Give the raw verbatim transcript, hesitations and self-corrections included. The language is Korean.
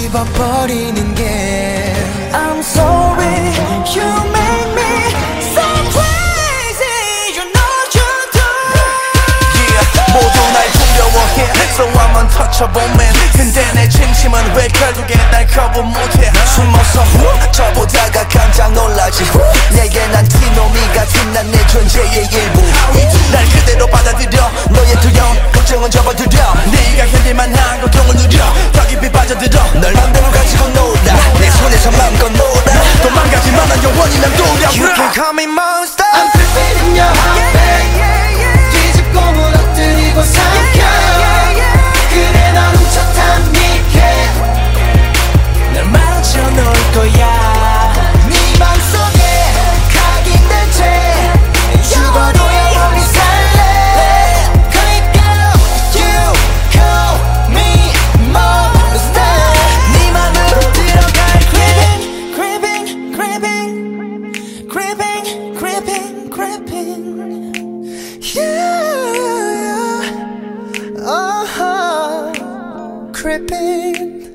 씹어버리는 게 I'm sorry you make me so crazy you know you do yeah, 모두 날 두려워해 So I'm untouchable man 근데 내 진심은 왜 결국에 날 거부 못해 숨어서 후 저보다가 깜짝 놀라지 후 내게 난 티노미 같은 난 내 존재의 일부 날 그대로 받아들여 너의 두려움 걱정은 접어들여 네가 견딜만한 고통을 누려 더 깊이 빠져들어 널 맘대로 가지고 놀아 내 손에서 맘껏 놀아 도망가지만 난 영원히 맴돌아 You can call me monster I'm creeping in your heart babe 뒤집고 무너뜨리고 삼켜 그래 넌 훔쳤단 미해 날 맞춰 놓을 거야 네 맘속에 각인된 채 죽어도 영원히 살래 그러니까 you call me monster 네 맘으로 들어갈 creeping creeping creeping creeping creeping creeping yeah oh creeping